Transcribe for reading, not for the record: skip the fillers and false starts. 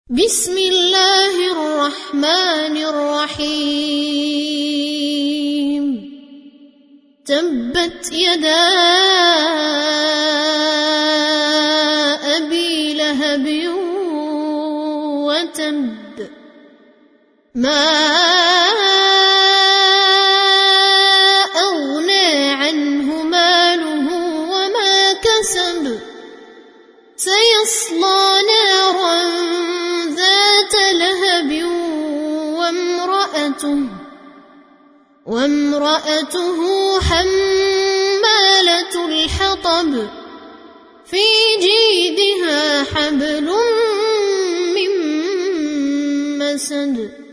بسم الله الرحمن الرحيم تبت يدا أبي لهب وتب ما أغنى عنه ماله وما كسب سيصلى نارا ذات لهب وامرأته حمالة الحطب في جيدها حبل من مسد